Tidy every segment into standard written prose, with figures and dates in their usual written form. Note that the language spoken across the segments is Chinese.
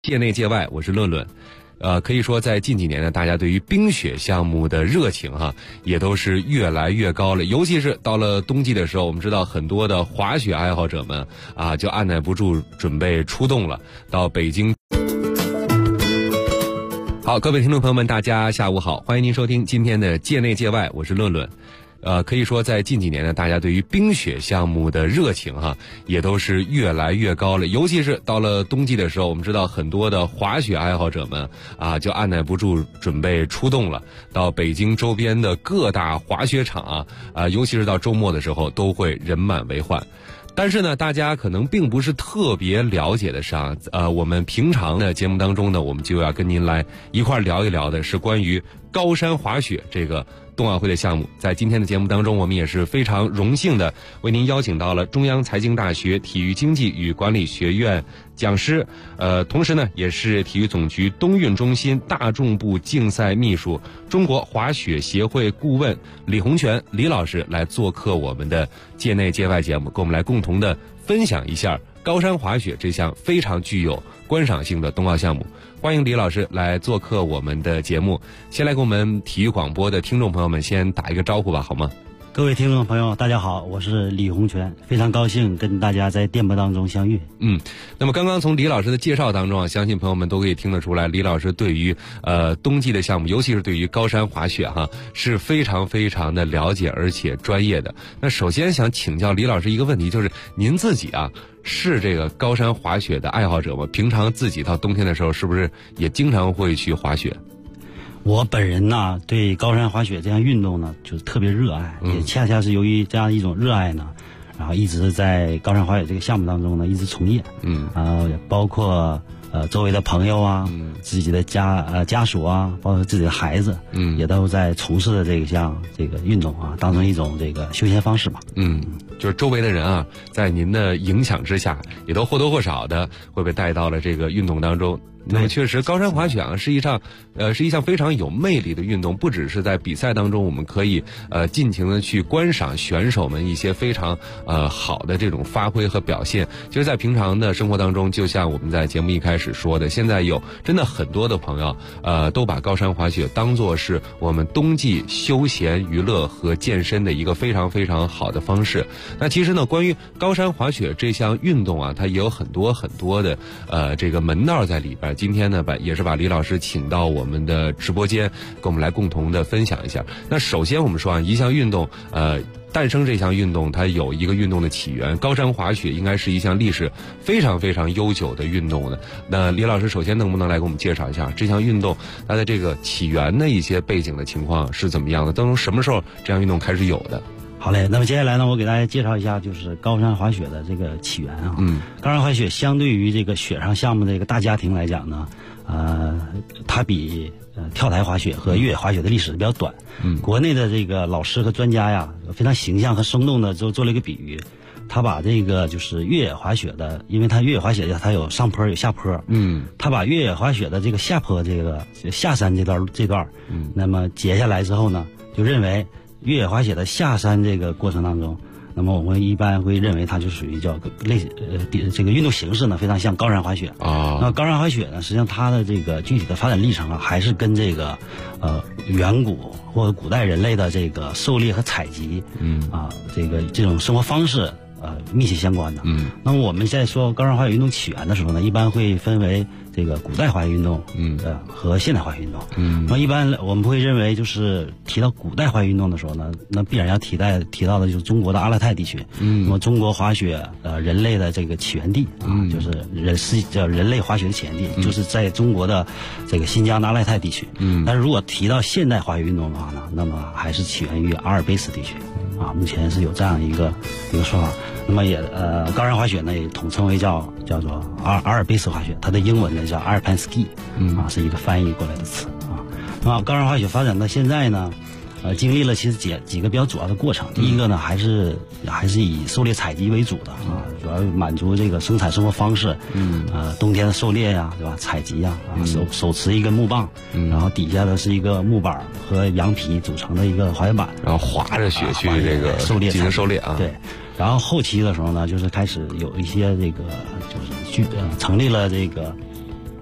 界内界外，我是乐乐。可以说在近几年呢，大家对于冰雪项目的热情也都是越来越高了。尤其是到了冬季的时候，我们知道很多的滑雪爱好者们就按耐不住准备出动了，到北京。好，各位听众朋友们，大家下午好，欢迎您收听今天的界内界外，我是乐乐。可以说在近几年呢，大家对于冰雪项目的热情也都是越来越高了。尤其是到了冬季的时候，我们知道很多的滑雪爱好者们就按耐不住准备出动了，到北京周边的各大滑雪场尤其是到周末的时候都会人满为患。但是呢，大家可能并不是特别了解的是我们平常的节目当中呢，我们就要跟您来一块聊一聊的是关于高山滑雪这个冬奥会的项目。在今天的节目当中，我们也是非常荣幸的为您邀请到了中央财经大学体育经济与管理学院讲师，同时呢也是体育总局冬运中心大众部竞赛秘书、中国滑雪协会顾问李洪泉李老师来做客我们的界内界外节目，跟我们来共同的分享一下高山滑雪这项非常具有观赏性的冬奥项目。欢迎李老师来做客我们的节目。先来给我们体育广播的听众朋友们先打一个招呼吧，好吗？ 各位听众朋友大家好，我是李洪泉，非常高兴跟大家在电波当中相遇。 那么刚刚从李老师的介绍当中相信朋友们都可以听得出来，李老师对于冬季的项目，尤其是对于高山滑雪是非常非常的了解而且专业的。那首先想请教李老师一个问题，就是您自己是这个高山滑雪的爱好者吗？平常自己到冬天的时候是不是也经常会去滑雪？ 我本人对高山滑雪这项运动呢就是特别热爱，也恰恰是由于这样一种热爱呢，然后一直在高山滑雪这个项目当中呢一直从业。包括周围的朋友自己的家属包括自己的孩子也都在从事的这个运动当成一种这个休闲方式嘛。 就是周围的人在您的影响之下，也都或多或少的会被带到了这个运动当中。那么确实高山滑雪是一项非常有魅力的运动，不只是在比赛当中我们可以尽情的去观赏选手们一些非常好的这种发挥和表现。其实在平常的生活当中，就像我们在节目一开始说的，现在有真的很多的朋友都把高山滑雪当作是我们冬季休闲娱乐和健身的一个非常非常好的方式。那其实呢，关于高山滑雪这项运动它也有很多很多的这个门道在里边。今天呢也是把李老师请到我们的直播间，跟我们来共同的分享一下。那首先我们说一项运动诞生这项运动它有一个运动的起源，高山滑雪应该是一项历史非常非常悠久的运动的。那李老师首先能不能来给我们介绍一下这项运动它的这个起源的一些背景的情况是怎么样的，都从什么时候这项运动开始有的？ 好嘞，那么接下来呢，我给大家介绍一下就是高山滑雪的这个起源高山滑雪相对于这个雪上项目的这个大家庭来讲呢，它比跳台滑雪和越野滑雪的历史比较短。国内的这个老师和专家非常形象和生动的做了一个比喻，他把这个就是越野滑雪的，因为它越野滑雪它有上坡有下坡，他把越野滑雪的这个下坡这个下山这段那么截下来之后呢，就认为越野滑雪的下山这个过程当中，那么我们一般会认为它就属于叫这个运动形式呢非常像高山滑雪那高山滑雪呢，实际上它的这个具体的发展历程还是跟这个远古或者古代人类的这个狩猎和采集这种生活方式密切相关的。那么我们在说高山滑雪运动起源的时候呢，一般会分为这个古代滑雪运动和现代滑雪运动。那一般我们会认为就是提到古代滑雪运动的时候呢，那必然要提到的就是中国的阿勒泰地区。那么中国滑雪人类的这个起源地就是人类滑雪的起源地就是在中国的这个新疆的阿勒泰地区。但是如果提到现代滑雪运动的话呢，那么还是起源于阿尔卑斯地区目前是有这样一个说法。那么高山滑雪呢也统称为叫做阿尔卑斯滑雪，它的英文呢叫阿尔潘斯基是一个翻译过来的词那么高山滑雪发展到现在呢，经历了其实几个比较主要的过程。第一个呢还是以狩猎采集为主的主要满足这个生产生活方式。冬天的狩猎对吧，采集手持一根木棒，然后底下的是一个木板和羊皮组成的一个滑雪板， 然后滑着雪去这个进行狩猎对。然后后期的时候呢，就是开始有一些这个就是成立了这个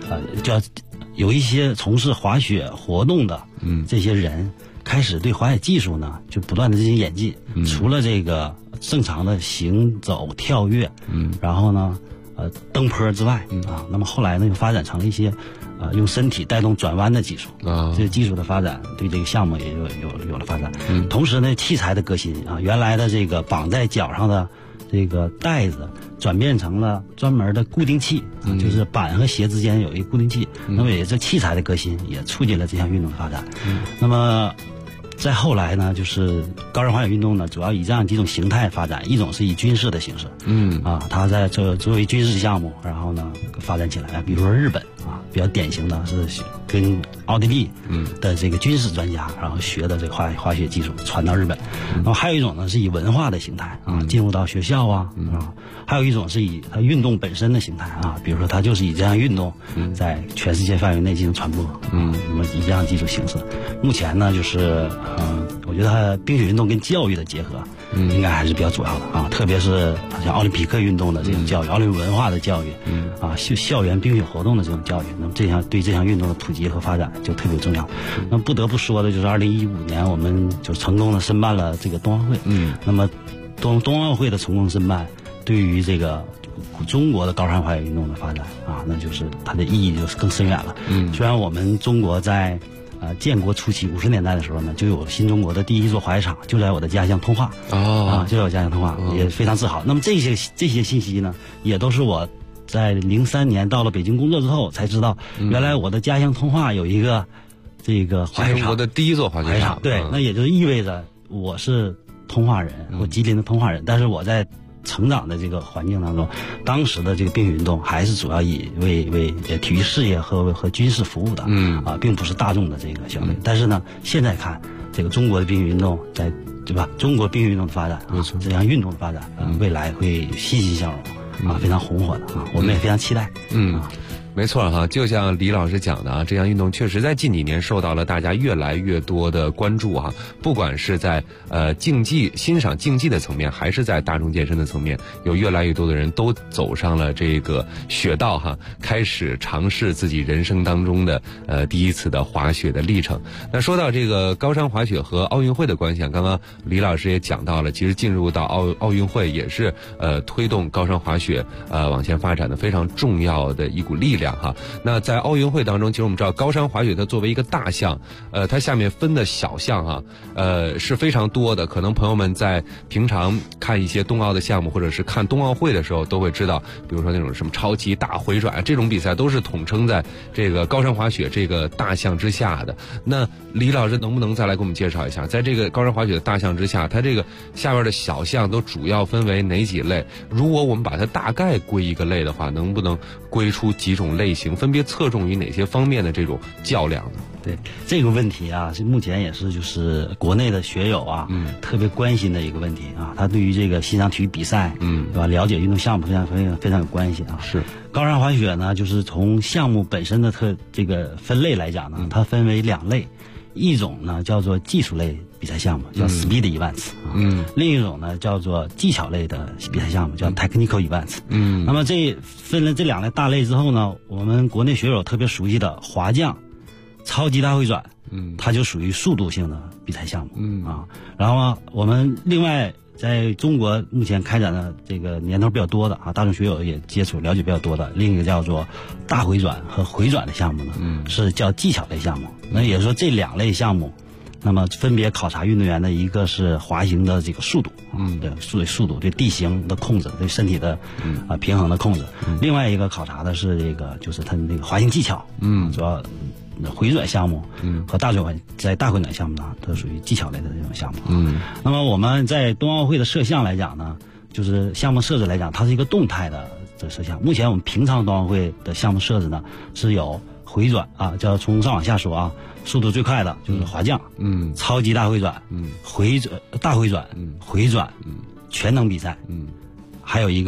叫有一些从事滑雪活动的这些人开始对滑雪技术呢就不断的进行演进，除了这个正常的行走跳跃，然后呢蹬坡之外啊，那么后来呢又发展成了一些用身体带动转弯的技术啊，这个技术的发展对这个项目也有了发展。同时呢，器材的革新啊，原来的这个绑在脚上的这个带子转变成了专门的固定器，就是板和鞋之间有一个固定器。那么也是器材的革新也促进了这项运动的发展。那么再后来呢，就是高山滑雪运动呢，主要以这样几种形态发展，一种是以军事的形式，它在作为军事项目，然后呢发展起来。比如说日本啊，比较典型的是跟奥地利的这个军事专家，然后学的这个滑雪技术传到日本。那么还有一种呢是以文化的形态啊，进入到学校啊，还有一种是以它运动本身的形态啊，比如说它就是以这项运动在全世界范围内进行传播，那么以这样技术形式。目前呢就是我觉得冰雪运动跟教育的结合应该还是比较主要的啊，特别是像奥林匹克运动的这种教育，奥林文化的教育，校园冰雪活动的这种教育，那么对这项运动的普及和发展就特别重要。那不得不说的就是2015年我们就成功的申办了这个冬奥会，那么冬奥会的成功申办，对于这个中国的高山滑雪运动的发展啊，那就是它的意义就是更深远了。虽然我们中国在建国初期50年代的时候呢，就有新中国的第一座滑雪场，就在我的家乡通化就在我家乡通化，也非常自豪。那么这些信息呢，也都是我在03年到了北京工作之后才知道，原来我的家乡通化有一个这个滑雪场，中国的第一座滑雪场。 对，那也就意味着我是通化人，我吉林的通化人，但是我在成长的这个环境当中，当时的这个冰雪运动还是主要以为体育事业和军事服务的，并不是大众的这个消费。但是呢，现在看这个中国的冰雪运动对吧？中国冰雪运动的发展，这项运动的发展，未来会欣欣向荣非常红火的我们也非常期待。 没错哈，就像李老师讲的啊，这项运动确实在近几年受到了大家越来越多的关注哈。不管是在欣赏竞技的层面，还是在大众健身的层面，有越来越多的人都走上了这个雪道哈，开始尝试自己人生当中的第一次的滑雪的历程。那说到这个高山滑雪和奥运会的关系，刚刚李老师也讲到了，其实进入到奥运会也是推动高山滑雪往前发展的非常重要的一股力量。那在奥运会当中，其实我们知道高山滑雪它作为一个大项，它下面分的小项是非常多的。可能朋友们在平常看一些冬奥的项目，或者是看冬奥会的时候，都会知道，比如说那种什么超级大回转这种比赛，都是统称在这个高山滑雪这个大项之下的。那李老师能不能再来给我们介绍一下，在这个高山滑雪的大项之下，它这个下边的小项都主要分为哪几类？如果我们把它大概归一个类的话，能不能归出几种类型，分别侧重于哪些方面的这种较量呢？ 对这个问题啊，是目前也是就是国内的学友特别关心的一个问题啊。他对于这个欣赏体育比赛，对吧？了解运动项目非常有关系啊。 是高山滑雪呢，就是从项目本身的这个分类来讲呢，它分为2类，一种呢叫做技术类比赛项目，叫 Speed Events 另一种呢叫做技巧类的比赛项目，叫 Technical Events 那么这分了这2类大类之后呢，我们国内学友特别熟悉的滑降、超级大回转，它就属于速度性的比赛项目然后呢，我们另外在中国目前开展的这个年头比较多的大众学友也接触了解比较多的另一个叫做大回转和回转的项目呢，是叫技巧类项目。那也就是说这2类项目，那么分别考察运动员的一个是滑行的这个速度对速度，对地形的控制，对身体的平衡的控制。另外一个考察的是这个就是他那个滑行技巧主要回转项目和大回转项目呢，都属于技巧类的这种项目那么我们在冬奥会的摄像来讲呢，就是项目设置来讲，它是一个动态的这个摄像。目前我们平常冬奥会的项目设置呢，是有回转叫从上往下说速度最快的就是滑降超级大回转大回转回转全能比赛还有一个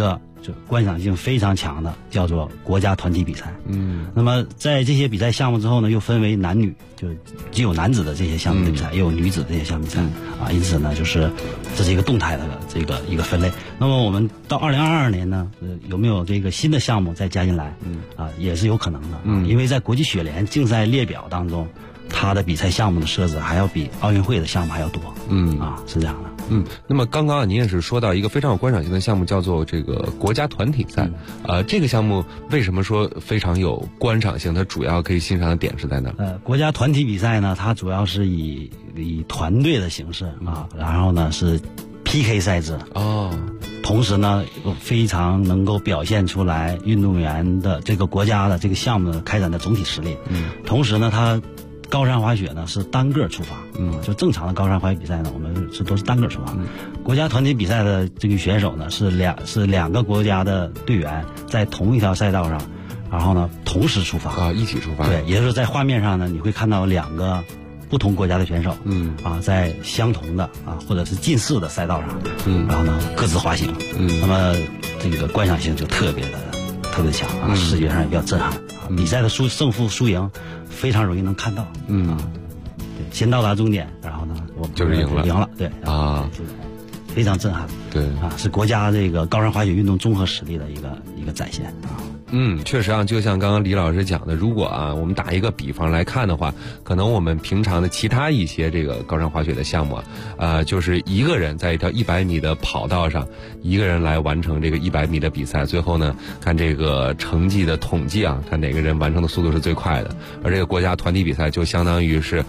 就观赏性非常强的，叫做国家团体比赛。那么在这些比赛项目之后呢，又分为男女，就是既有男子的这些项目的比赛，也有女子的这些项目比赛因此呢，就是这是一个动态的一个分类。那么我们到2022年呢，有没有这个新的项目再加进来？也是有可能的因为在国际雪联竞赛列表当中，它的比赛项目的设置还要比奥运会的项目还要多。是这样的。 那么刚刚您也是说到一个非常有观赏性的项目，叫做这个国家团体赛。这个项目为什么说非常有观赏性？它主要可以欣赏的点是在哪？ 国家团体比赛呢，它主要是以团队的形式然后呢是 PK 赛制同时呢非常能够表现出来运动员的这个国家的这个项目开展的总体实力。同时呢，它高山滑雪呢是单个出发，就正常的高山滑雪比赛呢，我们都是单个出发。国家团体比赛的这个选手呢是两个国家的队员在同一条赛道上，然后呢同时出发一起出发。 对，也就是在画面上呢，你会看到两个不同国家的选手，在相同的或者是近似的赛道上，然后呢各自滑行，那么这个观赏性就特别强视觉上也比较震撼。比赛的胜负输赢非常容易能看到，对，先到达终点，然后呢我们就是赢了， 对非常震撼， 对是国家这个高山滑雪运动综合实力的一个展现确实就像刚刚李老师讲的，如果我们打一个比方来看的话，可能我们平常的其他一些这个高山滑雪的项目就是一个人在一条100米的跑道上，一个人来完成这个100米的比赛，最后呢看这个成绩的统计看哪个人完成的速度是最快的。而这个国家团体比赛就相当于是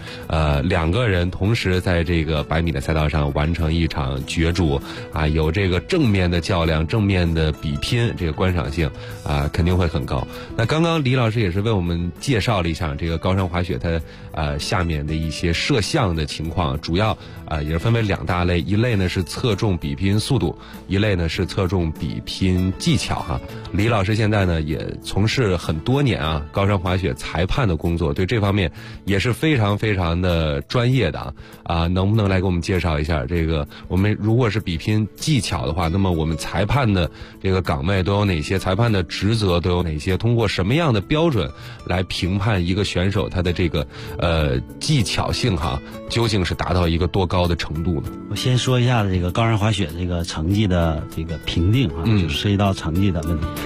2个人同时在这个100米的赛道上完成一场角逐有这个正面的较量，正面的比拼，这个观赏性肯定会很高。那刚刚李老师也是为我们介绍了一下这个高山滑雪它下面的一些摄像的情况，主要也是分为2大类，一类呢是侧重比拼速度，一类呢是侧重比拼技巧李老师现在呢也从事很多年高山滑雪裁判的工作，对这方面也是非常非常的专业的能不能来给我们介绍一下这个我们如果是比拼技巧的话，那么我们裁判的这个岗位都有哪些，裁判的职责都有哪些，通过什么样的标准来评判一个选手他的这个技巧性究竟是达到一个多高的程度呢？ 我先说一下这个高山滑雪这个成绩的这个评定就涉及到成绩的问题。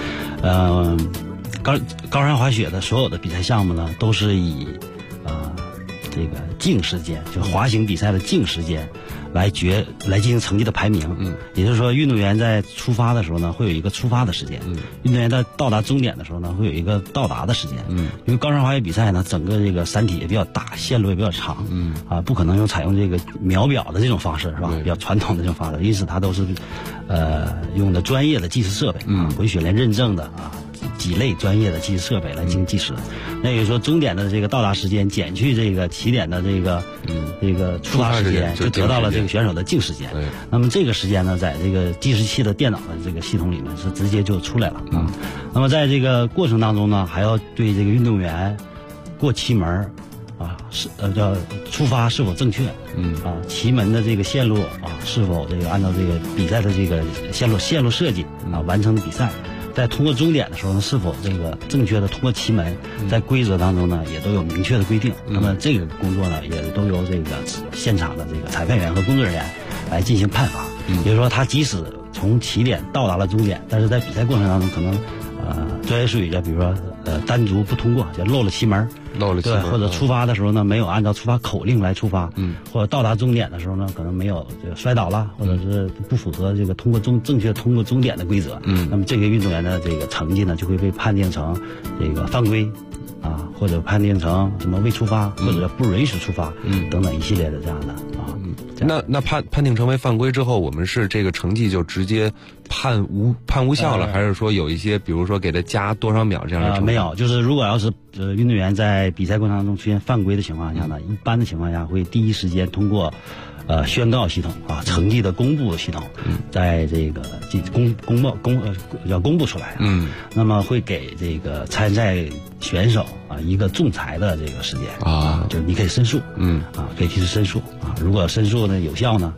高山滑雪的所有的比赛项目呢，都是以这个净时间，就滑行比赛的净时间来进行成绩的排名。也就是说，运动员在出发的时候呢，会有一个出发的时间；运动员在到达终点的时候呢，会有一个到达的时间。因为高山滑雪比赛呢，整个这个山体也比较大，线路也比较长，不可能采用这个秒表的这种方式，是吧？比较传统的这种方式，因此它都是用的专业的计时设备国际雪联认证的几类专业的计时设备来进行计时。那也就是说，终点的这个到达时间减去这个起点的这个出发时间，就得到了这个选手的净时间。那么这个时间呢，在这个计时器的电脑的这个系统里面是直接就出来了那么在这个过程当中呢，还要对这个运动员过旗门叫出发是否正确旗门的这个线路是否这个按照这个比赛的这个线路设计完成的比赛。在通过终点的时候呢，是否这个正确的通过旗门，在规则当中呢也都有明确的规定。那么这个工作呢，也都由这个现场的这个裁判员和工作人员来进行判罚。也就是说，他即使从起点到达了终点，但是在比赛过程当中可能专业术语叫比如说单足不通过，叫漏了旗门，对，或者出发的时候呢没有按照出发口令来出发，或者到达终点的时候呢可能没有这个摔倒了，或者是不符合这个正确通过终点的规则，那么这个运动员的这个成绩呢就会被判定成这个犯规或者判定成什么未出发，或者不允许出发等等一系列的这样的那判定成为犯规之后，我们是这个成绩就直接判无效了，还是说有一些比如说给他加多少秒这样的程度？ 没有，就是如果要是运动员在比赛过程当中出现犯规的情况下呢，一般的情况下会第一时间通过宣告系统成绩的公布系统，在这个公布出来那么会给这个参赛选手一个仲裁的这个时间就是你可以申诉可以提出申诉如果申诉呢有效呢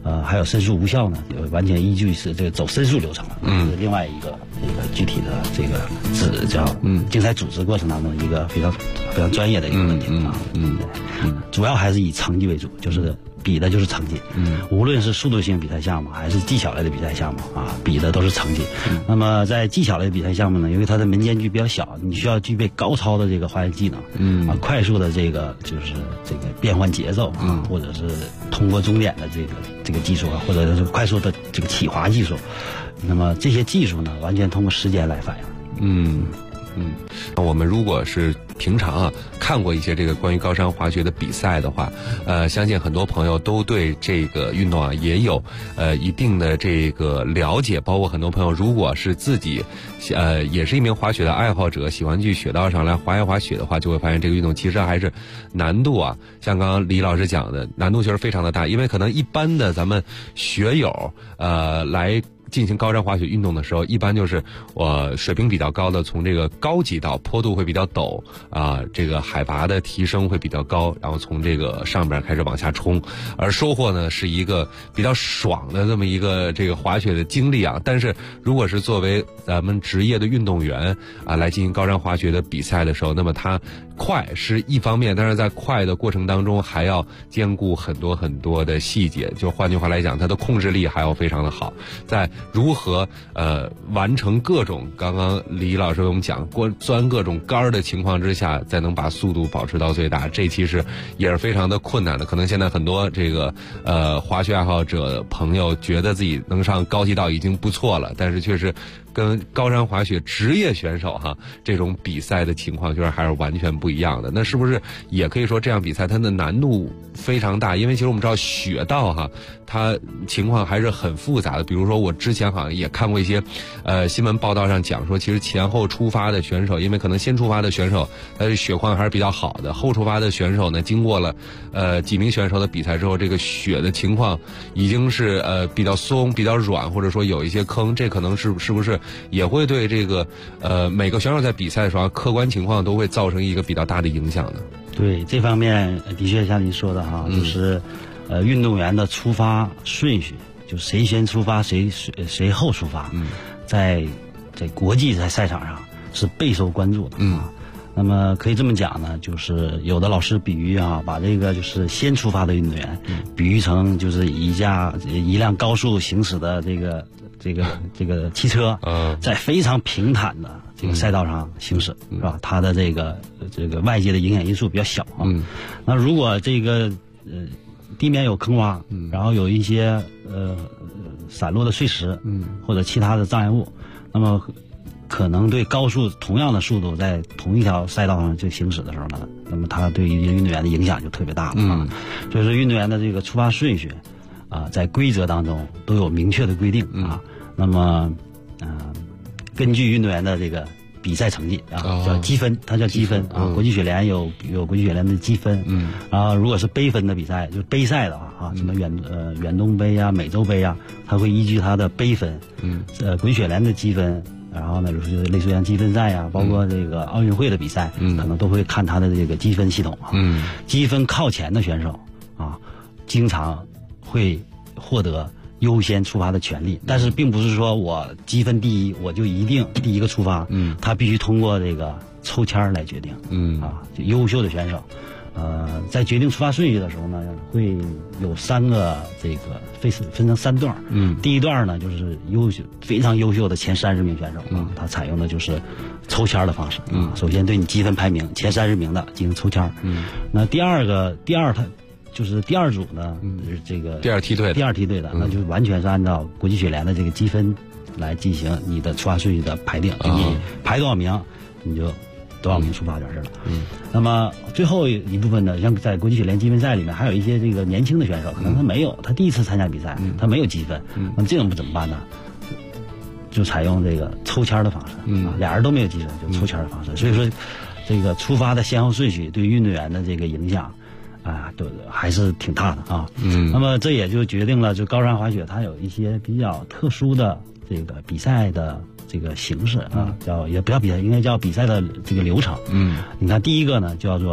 还有申诉无效呢，完全依据是这个走申诉流程，是另外一个具体的这个竞赛组织过程当中一个非常专业的一个问题啊。主要还是以成绩为主，就是比的就是成绩。无论是速度性比赛项目还是技巧类的比赛项目啊，比的都是成绩。那么在技巧类比赛项目呢，由于它的门间距比较小，你需要具备高超的这个滑雪技能，快速的这个就是这个变换节奏啊，或者是通过终点的这个技术啊，或者是快速的这个起滑技术。那么这些技术呢，完全通过时间来反映。 我们如果是平常看过一些这个关于高山滑雪的比赛的话，相信很多朋友都对这个运动也有一定的这个了解，包括很多朋友如果是自己也是一名滑雪的爱好者，喜欢去雪道上来滑一滑雪的话，就会发现这个运动其实还是难度像刚刚李老师讲的，难度确实非常的大，因为可能一般的咱们学友来进行高山滑雪运动的时候，一般就是水平比较高的，从这个高级道坡度会比较陡这个海拔的提升会比较高，然后从这个上边开始往下冲，而收获呢是一个比较爽的这么一个这个滑雪的经历但是如果是作为咱们职业的运动员来进行高山滑雪的比赛的时候，那么它快是一方面，但是在快的过程当中还要兼顾很多很多的细节，就换句话来讲，它的控制力还要非常的好，在如何完成各种刚刚李老师给我们讲钻各种杆的情况之下，再能把速度保持到最大，这其实也是非常的困难的。可能现在很多这个滑雪爱好者朋友觉得自己能上高级道已经不错了，但是确实跟高山滑雪职业选手这种比赛的情况就是还是完全不一样的。那是不是也可以说这样比赛它的难度非常大？因为其实我们知道雪道它情况还是很复杂的。比如说我之前好像也看过一些新闻报道上讲说，其实前后出发的选手，因为可能先出发的选手他的雪况还是比较好的，后出发的选手呢，经过了几名选手的比赛之后，这个雪的情况已经是比较松比较软，或者说有一些坑，这可能是不是也会对这个每个选手在比赛的时候客观情况都会造成一个比较大的影响呢？ 对，这方面的确像您说的就是运动员的出发顺序，就谁先出发谁后出发，在国际赛场上是备受关注的那么可以这么讲呢，就是有的老师比喻把这个就是先出发的运动员比喻成就是一辆高速行驶的这个汽车在非常平坦的这个赛道上行驶，是吧？它的这个外界的影响因素比较小那如果这个地面有坑洼，然后有一些散落的碎石，或者其他的障碍物，那么可能对同样的速度在同一条赛道上就行驶的时候呢，那么它对于运动员的影响就特别大了所以说运动员的这个出发顺序在规则当中都有明确的规定那么根据运动员的这个比赛成绩叫积分，它叫积分国际雪联有国际雪联的积分然后如果是杯分的比赛，就是杯赛的话什么远东杯美洲杯它会依据它的杯分国际雪联的积分，然后呢就是类似于像积分赛包括这个奥运会的比赛可能都会看它的这个积分系统积分靠前的选手经常会获得优先出发的权利，但是并不是说我积分第一我就一定第一个出发他必须通过这个抽签来决定就优秀的选手在决定出发顺序的时候呢，会有3个这个分成3段第一段呢就是非常优秀的前30名选手他采用的就是抽签的方式首先对你积分排名前30名的进行抽签那第二组呢是这个第二梯队的那就完全是按照国际雪联的这个积分来进行你的出发顺序的排定你排多少名你就多少名出发就是了那么最后一部分呢，像在国际雪联积分赛里面还有一些这个年轻的选手，可能他第一次参加比赛他没有积分那么这种怎么办呢？就采用这个抽签的方式俩人都没有积分就抽签的方式所以说这个出发的先后顺序对运动员的这个影响都还是挺大的那么这也就决定了就高山滑雪它有一些比较特殊的这个比赛的这个形式也不叫比赛，应该叫比赛的这个流程你看第一个呢叫做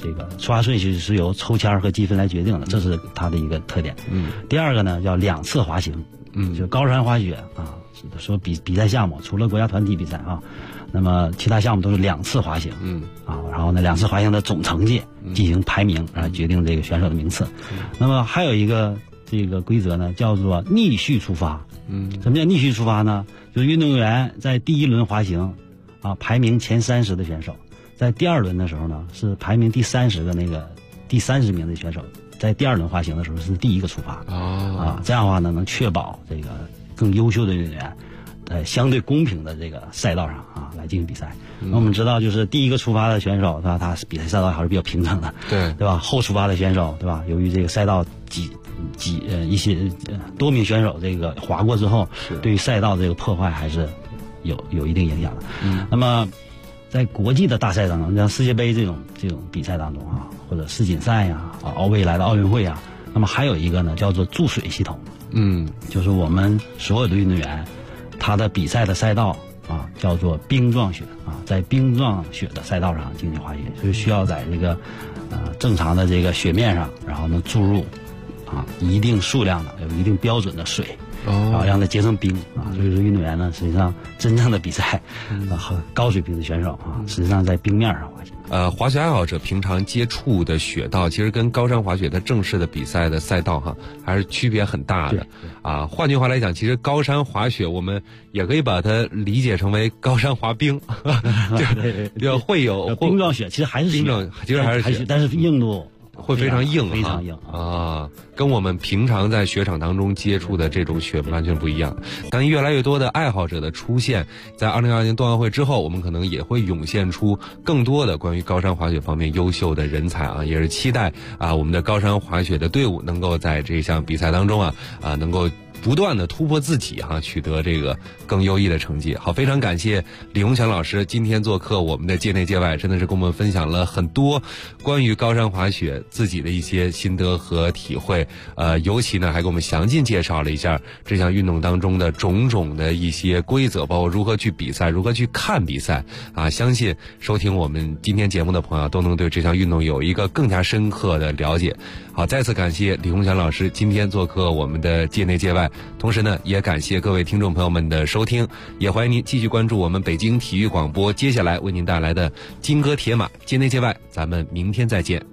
这个出发顺序是由抽签和积分来决定的，这是它的一个特点。第二个呢叫2次滑行，就高山滑雪啊，说比赛项目除了国家团体比赛啊，那么其他项目都是2次滑行，然后呢2次滑行的总成绩进行排名啊，决定这个选手的名次。那么还有一个这个规则呢，叫做逆序出发。什么叫逆序出发呢？就是运动员在第1轮滑行啊，排名前30的选手，在第2轮的时候呢，是排名第30的那个第30名的选手，在第2轮滑行的时候是第1个出发。这样的话呢，能确保这个更优秀的运动员在相对公平的这个赛道上啊来进行比赛。那我们知道，就是第1个出发的选手，对吧？他比赛赛道还是比较平整的，对吧？后出发的选手，对吧？由于这个赛道一些多名选手这个滑过之后，对于赛道这个破坏还是有一定影响的。那么在国际的大赛当中，像世界杯这种比赛当中啊，或者世锦赛呀、未来的奥运会啊，那么还有一个呢叫做注水系统。就是我们所有的运动员，他的比赛的赛道啊叫做冰状雪啊，在冰状雪的赛道上进行滑雪，所以需要在这个正常的这个雪面上，然后呢注入一定数量的、有一定标准的水，让它结成冰啊。所以说运动员呢，实际上真正的比赛和高水平的选手啊，实际上在冰面上滑行。 滑雪爱好者平常接触的雪道，其实跟高山滑雪的正式的比赛的赛道还是区别很大的啊。换句话来讲，其实高山滑雪我们也可以把它理解成为高山滑冰，就会有冰状雪，其实还是冰状，其实还是雪， 但是硬度会非常硬， 非常硬啊，跟我们平常在雪场当中接触的这种雪完全不一样。当越来越多的爱好者的出现，在2020年冬奥会之后，我们可能也会涌现出更多的关于高山滑雪方面优秀的人才啊，也是期待我们的高山滑雪的队伍能够在这项比赛当中能够不断的突破自己取得这个更优异的成绩。好，非常感谢李洪强老师今天做客我们的界内界外，真的是跟我们分享了很多关于高山滑雪自己的一些心得和体会，尤其呢还给我们详尽介绍了一下这项运动当中的种种的一些规则，包括如何去比赛，如何去看比赛相信收听我们今天节目的朋友都能对这项运动有一个更加深刻的了解。好，再次感谢李洪强老师今天做客我们的界内界外，同时呢也感谢各位听众朋友们的收听，也欢迎您继续关注我们北京体育广播接下来为您带来的金戈铁马界内界外，咱们明天再见。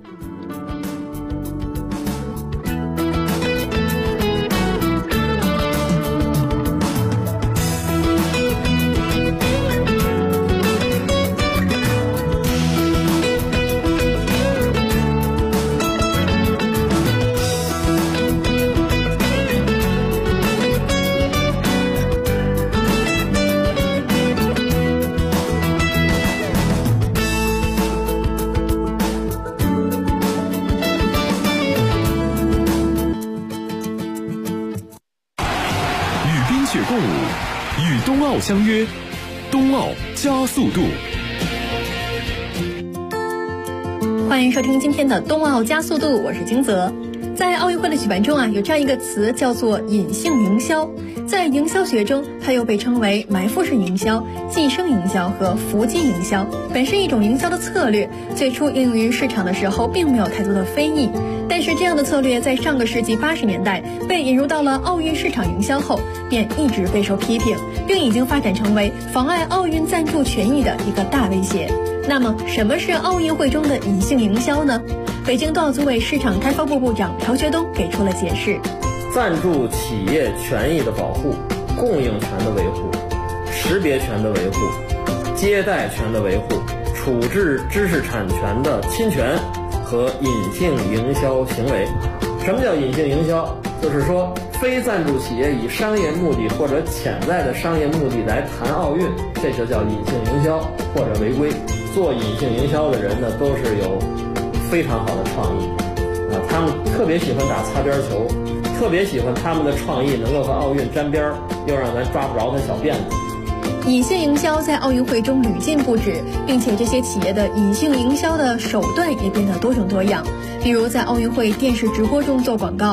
相约冬奥加速度， 欢迎收听今天的冬奥加速度，我是金泽。在奥运会的举办中有这样一个词叫做隐性营销。在营销学中，它又被称为埋伏式营销、寄生营销和伏击营销，本是一种营销的策略。最初应用于市场的时候，并没有太多的非议。但是这样的策略在上个世纪80年代被引入到了奥运市场营销后，便一直备受批评，并已经发展成为妨碍奥运赞助权益的一个大威胁。那么，什么是奥运会中的隐性营销呢？北京冬奥组委市场开发部部长朴学东给出了解释： 赞助企业权益的保护、供应权的维护、识别权的维护、接待权的维护、处置知识产权的侵权和隐性营销行为。什么叫隐性营销？就是说，非赞助企业以商业目的或者潜在的商业目的来谈奥运，这就叫隐性营销或者违规。做隐性营销的人呢，都是有非常好的创意他们特别喜欢打擦边球，特别喜欢他们的创意能够和奥运沾边，又让咱抓不着他小辫子。 隐性营销在奥运会中屡禁不止，并且这些企业的隐性营销的手段也变得多种多样。比如在奥运会电视直播中做广告，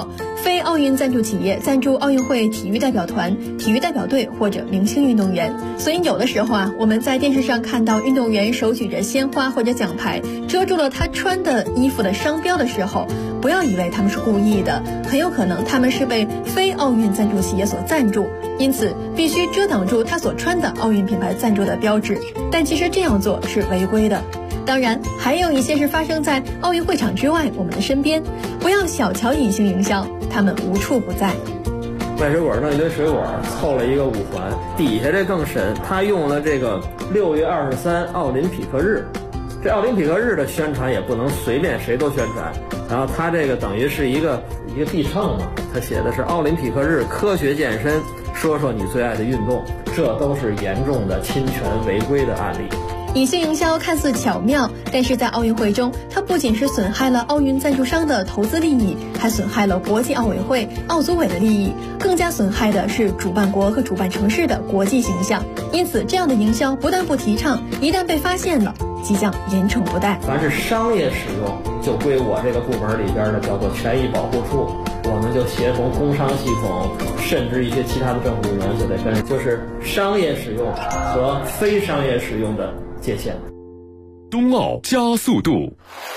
非奥运赞助企业赞助奥运会体育代表团、体育代表队或者明星运动员。所以有的时候我们在电视上看到运动员手举着鲜花或者奖牌，遮住了他穿的衣服的商标的时候，不要以为他们是故意的，很有可能他们是被非奥运赞助企业所赞助，因此必须遮挡住他所穿的奥运品牌赞助的标志。但其实这样做是违规的。当然，还有一些是发生在奥运会场之外，我们的身边。不要小瞧隐性营销，他们无处不在。 卖水果弄一堆水果，凑了一个5环，底下这更神，他用了这个6月23奥林匹克日。这奥林匹克日的宣传也不能随便谁都宣传，然后他这个等于是一个必称嘛，他写的是奥林匹克日科学健身，说说你最爱的运动，这都是严重的侵权违规的案例。 隐性营销看似巧妙，但是在奥运会中，它不仅是损害了奥运赞助商的投资利益，还损害了国际奥委会、奥组委的利益，更加损害的是主办国和主办城市的国际形象。因此，这样的营销不但不提倡，一旦被发现了，即将严惩不贷。 凡是商业使用，就归我这个部门里边的叫做权益保护处，我们就协同工商系统，甚至一些其他的政府部门就得跟，就是商业使用和非商业使用的界限。 冬奥加速度。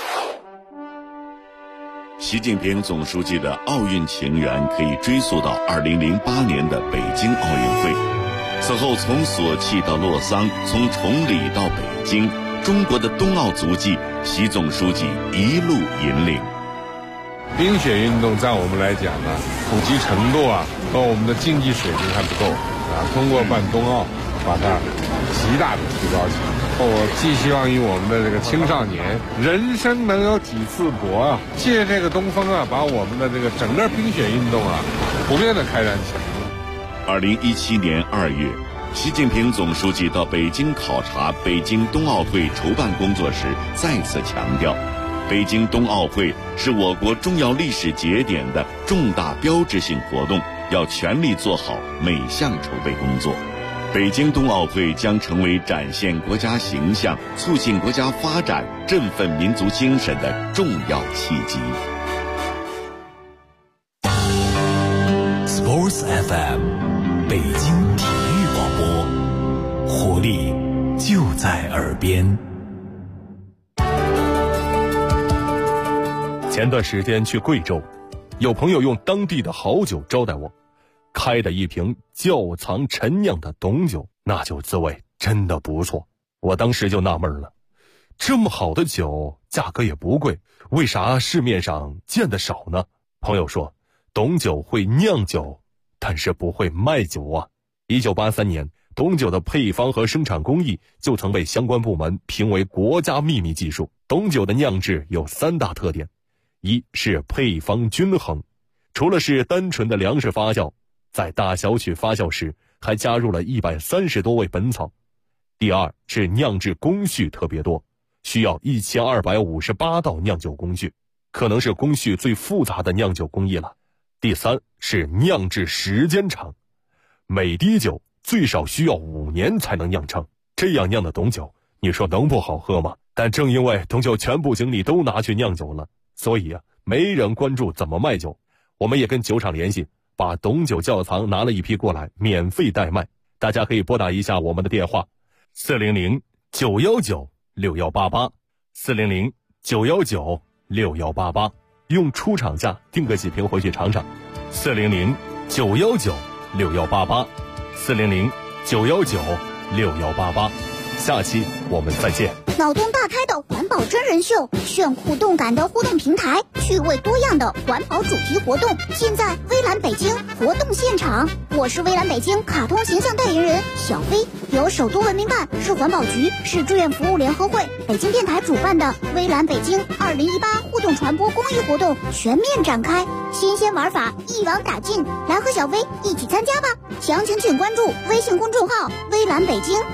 习近平总书记的奥运情缘可以追溯到2008年的北京奥运会。此后从索契到洛桑，从崇礼到北京，中国的冬奥足迹，习总书记一路引领。 冰雪运动在我们来讲呢，普及程度和我们的竞技水平还不够通过办冬奥，把它极大的提高起来。我寄希望于我们的这个青少年，人生能有几次搏借这个东风把我们的这个整个冰雪运动普遍的开展起来。 2017年2月，习近平总书记到北京考察北京冬奥会筹办工作时，再次强调，北京冬奥会是我国重要历史节点的重大标志性活动，要全力做好每项筹备工作。北京冬奥会将成为展现国家形象、促进国家发展、振奋民族精神的重要契机。 Sports FM， 北京体育广播，活力就在耳边。前段时间去贵州，有朋友用当地的好酒招待我。开的一瓶窖藏陈酿的董酒，那酒滋味真的不错。我当时就纳闷了，这么好的酒价格也不贵，为啥市面上见得少呢？朋友说，董酒会酿酒，但是不会卖酒1983年，董酒的配方和生产工艺就曾被相关部门评为国家秘密技术。董酒的酿制有3大特点，一是配方均衡，除了是单纯的粮食发酵，在大小曲发酵时还加入了130多味本草。第二是酿制工序特别多，需要1258道酿酒工序，可能是工序最复杂的酿酒工艺了。第三是酿制时间长，每滴酒最少需要5年才能酿成，这样酿的董酒，你说能不好喝吗？但正因为董酒全部精力都拿去酿酒了，所以没人关注怎么卖酒。我们也跟酒厂联系，把董酒窖藏拿了一批过来，免费代卖。大家可以拨打一下我们的电话400-919-6188 400-919-6188，用出厂价订个几瓶回去尝尝。400-919-6188 400-919-6188。下期我们再见。 脑洞大开的环保真人秀，炫酷动感的互动平台，趣味多样的环保主题活动，尽在微蓝北京活动现场。我是微蓝北京卡通形象代言人小飞，由首都文明办、市环保局、市志愿服务联合会、北京电台主办的微蓝北京2018互动传播公益活动全面展开，新鲜玩法一网打尽，来和小飞一起参加吧！详情请关注微信公众号微蓝北京。